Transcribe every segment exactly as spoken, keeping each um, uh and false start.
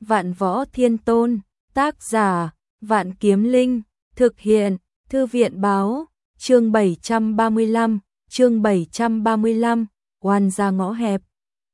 Vạn Võ Thiên Tôn, tác giả, Vạn Kiếm Linh, thực hiện, Thư viện báo, chương bảy trăm ba mươi lăm, chương bảy trăm ba mươi lăm, oan ra ngõ hẹp.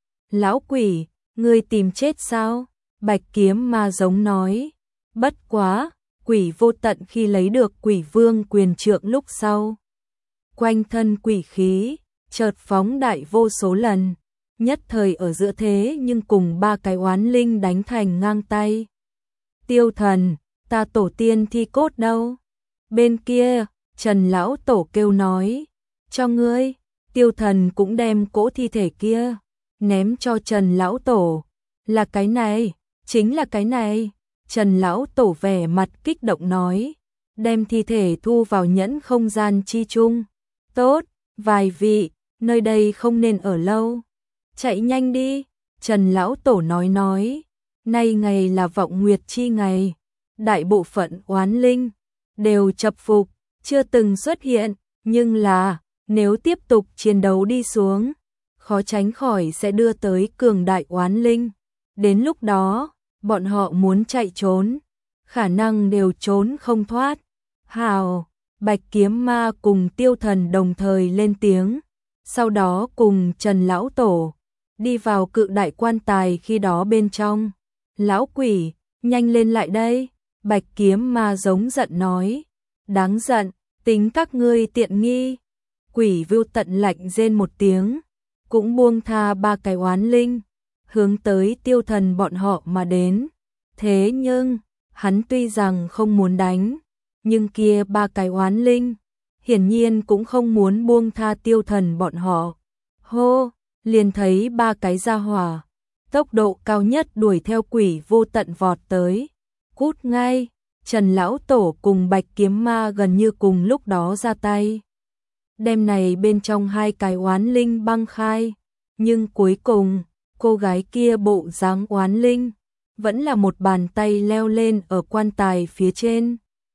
Lão quỷ, ngươi tìm chết sao? Bạch Kiếm Ma giống nói. Bất quá, quỷ vô tận khi lấy được quỷ vương quyền trượng lúc sau. Quanh thân quỷ khí, chợt phóng đại vô số lần, nhất thời ở giữa thế nhưng cùng ba cái oán linh đánh thành ngang tay. Tiêu Thần, ta tổ tiên thi cốt đâu? Bên kia, Trần Lão Tổ kêu nói, cho ngươi. Tiêu Thần cũng đem cỗ thi thể kia, ném cho Trần Lão Tổ. Là cái này, chính là cái này. Trần Lão Tổ vẻ mặt kích động nói, đem thi thể thu vào nhẫn không gian chi chung. Tốt, vài vị, nơi đây không nên ở lâu. Chạy nhanh đi, Trần Lão Tổ nói nói, nay ngày là vọng nguyệt chi ngày. Đại bộ phận oán linh đều chập phục, chưa từng xuất hiện, nhưng là, nếu tiếp tục chiến đấu đi xuống, khó tránh khỏi sẽ đưa tới cường đại oán linh. Đến lúc đó, bọn họ muốn chạy trốn, khả năng đều trốn không thoát. Hào, Bạch Kiếm Ma cùng Tiêu Thần đồng thời lên tiếng, sau đó cùng Trần Lão Tổ đi vào cự đại quan tài khi đó bên trong. Lão quỷ, nhanh lên lại đây, Bạch Kiếm Ma giống giận nói, đáng giận, tính các ngươi tiện nghi. Quỷ Vô Tận lạnh rên một tiếng, cũng buông tha ba cái oán linh, hướng tới Tiêu Thần bọn họ mà đến. Thế nhưng, hắn tuy rằng không muốn đánh, nhưng kia ba cái oán linh, hiển nhiên cũng không muốn buông tha Tiêu Thần bọn họ. Hô, liền thấy ba cái gia hỏa, tốc độ cao nhất đuổi theo Quỷ Vô Tận vọt tới. Cút ngay, Trần Lão Tổ cùng Bạch Kiếm Ma gần như cùng lúc đó ra tay. Đêm này bên trong hai cái oán linh băng khai, nhưng cuối cùng, cô gái kia bộ dáng oán linh, vẫn là một bàn tay leo lên ở quan tài phía trên.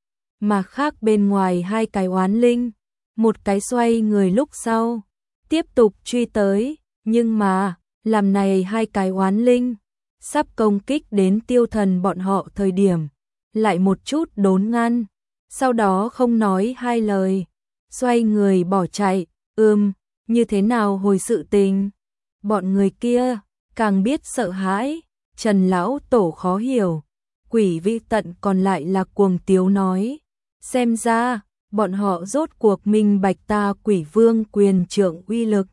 Mà khác bên ngoài hai cái oán linh, một cái xoay người lúc sau, tiếp tục truy tới, nhưng mà, làm này hai cái oán linh, sắp công kích đến Tiêu Thần bọn họ thời điểm, lại một chút đốn ngăn, sau đó không nói hai lời, xoay người bỏ chạy. Ừm, như thế nào hồi sự tình? Bọn người kia càng biết sợ hãi. Trần Lão Tổ khó hiểu, Quỷ Vi Tận còn lại là cuồng tiếu nói, xem ra bọn họ rốt cuộc minh bạch ta Quỷ Vương quyền trượng uy lực.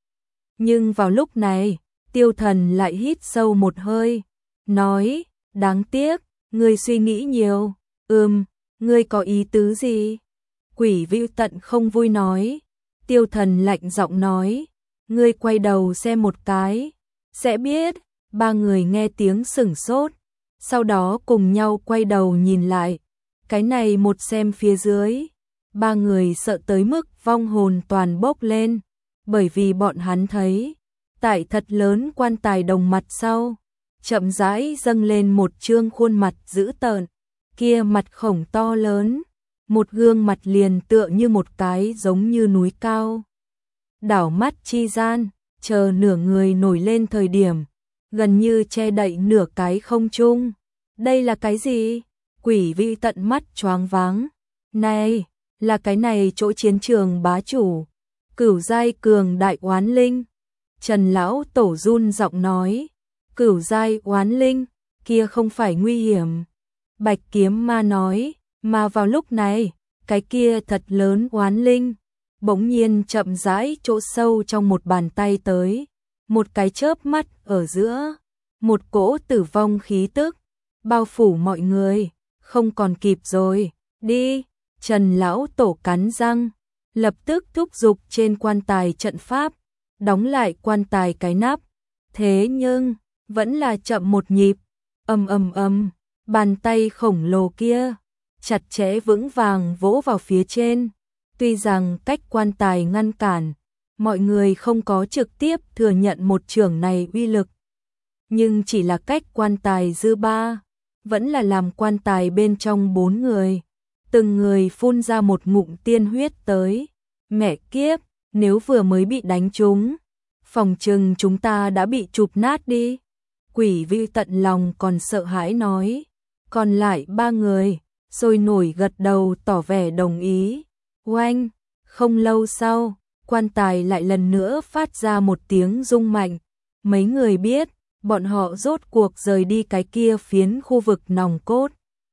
Nhưng vào lúc này, Tiêu Thần lại hít sâu một hơi, nói, đáng tiếc, ngươi suy nghĩ nhiều. Ừm, ngươi có ý tứ gì? Quỷ Vi Tận không vui nói. Tiêu Thần lạnh giọng nói, ngươi quay đầu xem một cái, sẽ biết. Ba người nghe tiếng sửng sốt, sau đó cùng nhau quay đầu nhìn lại. Cái này một xem phía dưới, ba người sợ tới mức vong hồn toàn bốc lên, bởi vì bọn hắn thấy, tại thật lớn quan tài đồng mặt sau, chậm rãi dâng lên một trương khuôn mặt dữ tợn, kia mặt khổng to lớn, một gương mặt liền tựa như một cái giống như núi cao. Đảo mắt chi gian, chờ nửa người nổi lên thời điểm, gần như che đậy nửa cái không trung. Đây là cái gì? Quỷ Vi Tận mắt choáng váng. Này, là cái này chỗ chiến trường bá chủ, cửu giai cường đại oán linh. Trần Lão Tổ run giọng nói, cửu giai oán linh, kia không phải nguy hiểm. Bạch Kiếm Ma nói, mà vào lúc này, cái kia thật lớn oán linh, bỗng nhiên chậm rãi chỗ sâu trong một bàn tay tới. Một cái chớp mắt ở giữa, một cỗ tử vong khí tức, bao phủ mọi người, không còn kịp rồi, đi. Trần Lão Tổ cắn răng, lập tức thúc giục trên quan tài trận pháp, đóng lại quan tài cái nắp. Thế nhưng, vẫn là chậm một nhịp, ầm ầm ầm, bàn tay khổng lồ kia, chặt chẽ vững vàng vỗ vào phía trên. Tuy rằng cách quan tài ngăn cản, mọi người không có trực tiếp thừa nhận một chưởng này uy lực, nhưng chỉ là cách quan tài dư ba, vẫn là làm quan tài bên trong bốn người, từng người phun ra một ngụm tiên huyết tới. Mẹ kiếp, nếu vừa mới bị đánh trúng, phòng chừng chúng ta đã bị chụp nát đi. Quỷ Vi tận lòng còn sợ hãi nói. Còn lại ba người, sôi nổi gật đầu tỏ vẻ đồng ý. Oanh, không lâu sau, quan tài lại lần nữa phát ra một tiếng rung mạnh. Mấy người biết, bọn họ rốt cuộc rời đi cái kia phiến khu vực nòng cốt.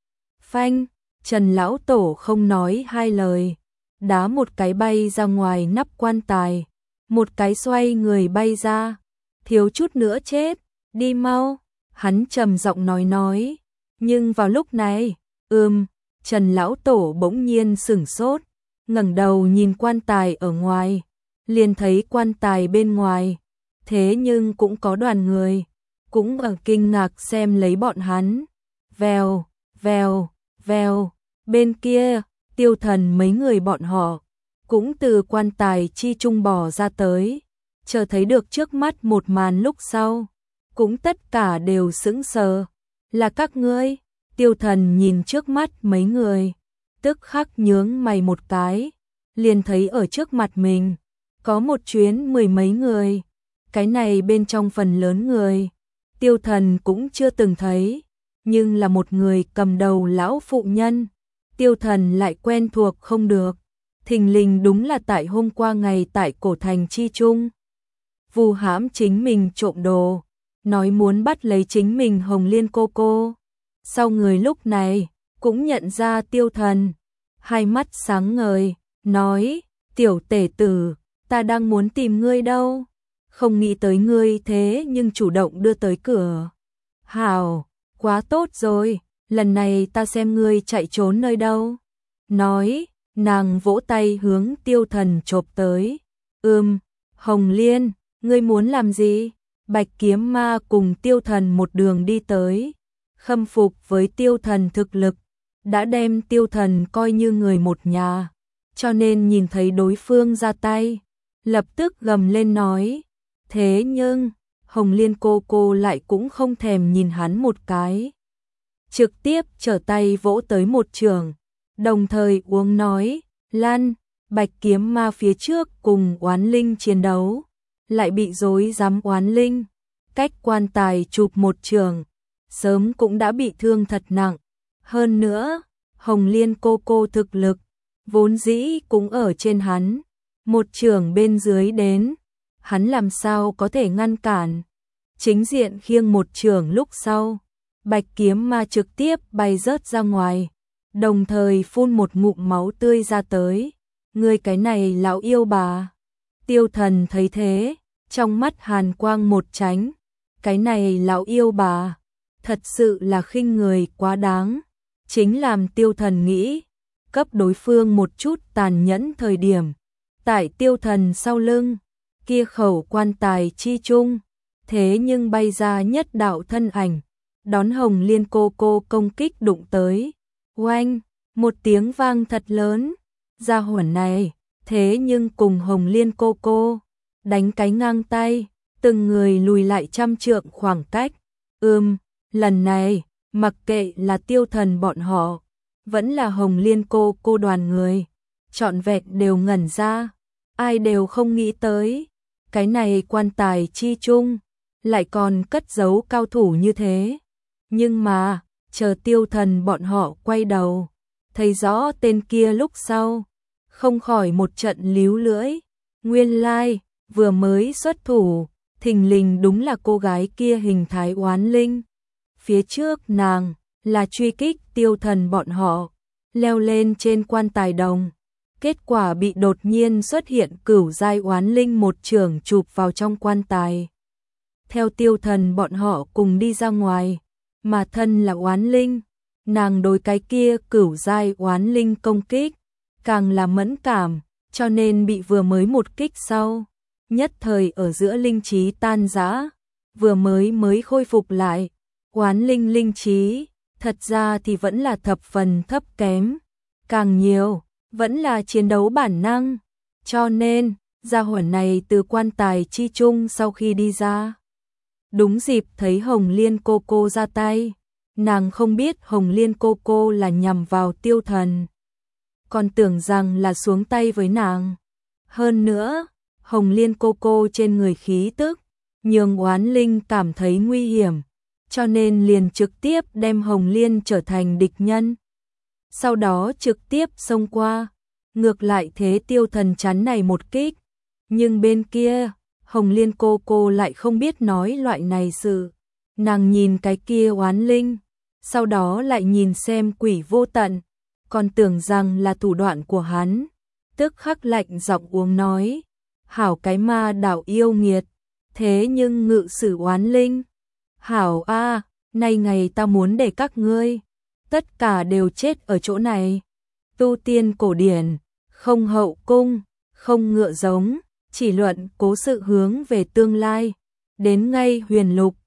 Phanh, Trần Lão Tổ không nói hai lời, đá một cái bay ra ngoài nắp quan tài, một cái xoay người bay ra, thiếu chút nữa chết, đi mau, hắn trầm giọng nói nói. Nhưng vào lúc này, ừm, Trần Lão Tổ bỗng nhiên sửng sốt, ngẩng đầu nhìn quan tài ở ngoài, liền thấy quan tài bên ngoài, thế nhưng cũng có đoàn người, cũng ở kinh ngạc xem lấy bọn hắn. Vèo, vèo, vèo, bên kia, Tiêu Thần mấy người bọn họ, cũng từ quan tài chi trung bò ra tới, chờ thấy được trước mắt một màn lúc sau, cũng tất cả đều sững sờ. Là các ngươi? Tiêu Thần nhìn trước mắt mấy người, tức khắc nhướng mày một cái, liền thấy ở trước mặt mình, có một chuyến mười mấy người, cái này bên trong phần lớn người, Tiêu Thần cũng chưa từng thấy, nhưng là một người cầm đầu lão phụ nhân, Tiêu Thần lại quen thuộc không được, thình lình đúng là tại hôm qua ngày tại cổ thành chi trung, vu hãm chính mình trộm đồ, nói muốn bắt lấy chính mình Hồng Liên cô cô. Sau người lúc này, cũng nhận ra Tiêu Thần, hai mắt sáng ngời, nói, tiểu tể tử, ta đang muốn tìm ngươi đâu, không nghĩ tới ngươi thế nhưng chủ động đưa tới cửa. Hảo, quá tốt rồi, lần này ta xem ngươi chạy trốn nơi đâu. Nói, nàng vỗ tay hướng Tiêu Thần chộp tới. Ừm, Hồng Liên, ngươi muốn làm gì? Bạch Kiếm Ma cùng Tiêu Thần một đường đi tới, khâm phục với Tiêu Thần thực lực, đã đem Tiêu Thần coi như người một nhà, cho nên nhìn thấy đối phương ra tay, lập tức gầm lên nói. Thế nhưng, Hồng Liên cô cô lại cũng không thèm nhìn hắn một cái, trực tiếp trở tay vỗ tới một trường, đồng thời uống nói, Lan, Bạch Kiếm Ma phía trước cùng oán linh chiến đấu, lại bị rối rắm oán linh, cách quan tài chụp một trường, sớm cũng đã bị thương thật nặng. Hơn nữa, Hồng Liên cô cô thực lực, vốn dĩ cũng ở trên hắn, một trường bên dưới đến, hắn làm sao có thể ngăn cản. Chính diện khiêng một trường lúc sau, Bạch Kiếm Ma trực tiếp bay rớt ra ngoài, đồng thời phun một ngụm máu tươi ra tới. Ngươi cái này lão yêu bà. Tiêu Thần thấy thế, trong mắt hàn quang một tránh, cái này lão yêu bà, thật sự là khinh người quá đáng. Chính làm Tiêu Thần nghĩ, cấp đối phương một chút tàn nhẫn thời điểm, tại Tiêu Thần sau lưng, kia khẩu quan tài chi trung, thế nhưng bay ra nhất đạo thân ảnh, đón Hồng Liên cô cô công kích đụng tới. Oanh, một tiếng vang thật lớn, gia hỏa này, thế nhưng cùng Hồng Liên cô cô, đánh cái ngang tay, từng người lùi lại trăm trượng khoảng cách. Ừm, lần này, mặc kệ là Tiêu Thần bọn họ, vẫn là Hồng Liên cô cô đoàn người, trọn vẹn đều ngẩn ra, ai đều không nghĩ tới, cái này quan tài chi chung, lại còn cất giấu cao thủ như thế. Nhưng mà, chờ Tiêu Thần bọn họ quay đầu, thấy rõ tên kia lúc sau, không khỏi một trận líu lưỡi, nguyên lai, like, vừa mới xuất thủ, thình lình đúng là cô gái kia hình thái oán linh. Phía trước nàng, là truy kích Tiêu Thần bọn họ, leo lên trên quan tài đồng, kết quả bị đột nhiên xuất hiện cửu giai oán linh một trường chụp vào trong quan tài. Theo Tiêu Thần bọn họ cùng đi ra ngoài, mà thân là oán linh, nàng đối cái kia cửu giai oán linh công kích, càng là mẫn cảm, cho nên bị vừa mới một kích sau, nhất thời ở giữa linh trí tan rã, vừa mới mới khôi phục lại, oán linh linh trí, thật ra thì vẫn là thập phần thấp kém, càng nhiều, vẫn là chiến đấu bản năng, cho nên, gia hỏa này từ quan tài chi chung sau khi đi ra. Đúng dịp thấy Hồng Liên cô cô ra tay, nàng không biết Hồng Liên cô cô là nhằm vào Tiêu Thần, còn tưởng rằng là xuống tay với nàng. Hơn nữa, Hồng Liên cô cô trên người khí tức, nhường oán linh cảm thấy nguy hiểm, cho nên liền trực tiếp đem Hồng Liên trở thành địch nhân. Sau đó trực tiếp xông qua, ngược lại thế Tiêu Thần chắn này một kích, nhưng bên kia, Hồng Liên cô cô lại không biết nói loại này sự. Nàng nhìn cái kia oán linh, sau đó lại nhìn xem Quỷ Vô Tận, còn tưởng rằng là thủ đoạn của hắn, tức khắc lạnh giọng uống nói, hảo cái ma đảo yêu nghiệt, thế nhưng ngự sử oán linh. Hảo a, nay ngày ta muốn để các ngươi tất cả đều chết ở chỗ này. Tu tiên cổ điển, không hậu cung, không ngựa giống, chỉ luận cố sự hướng về tương lai, đến ngay huyền lục,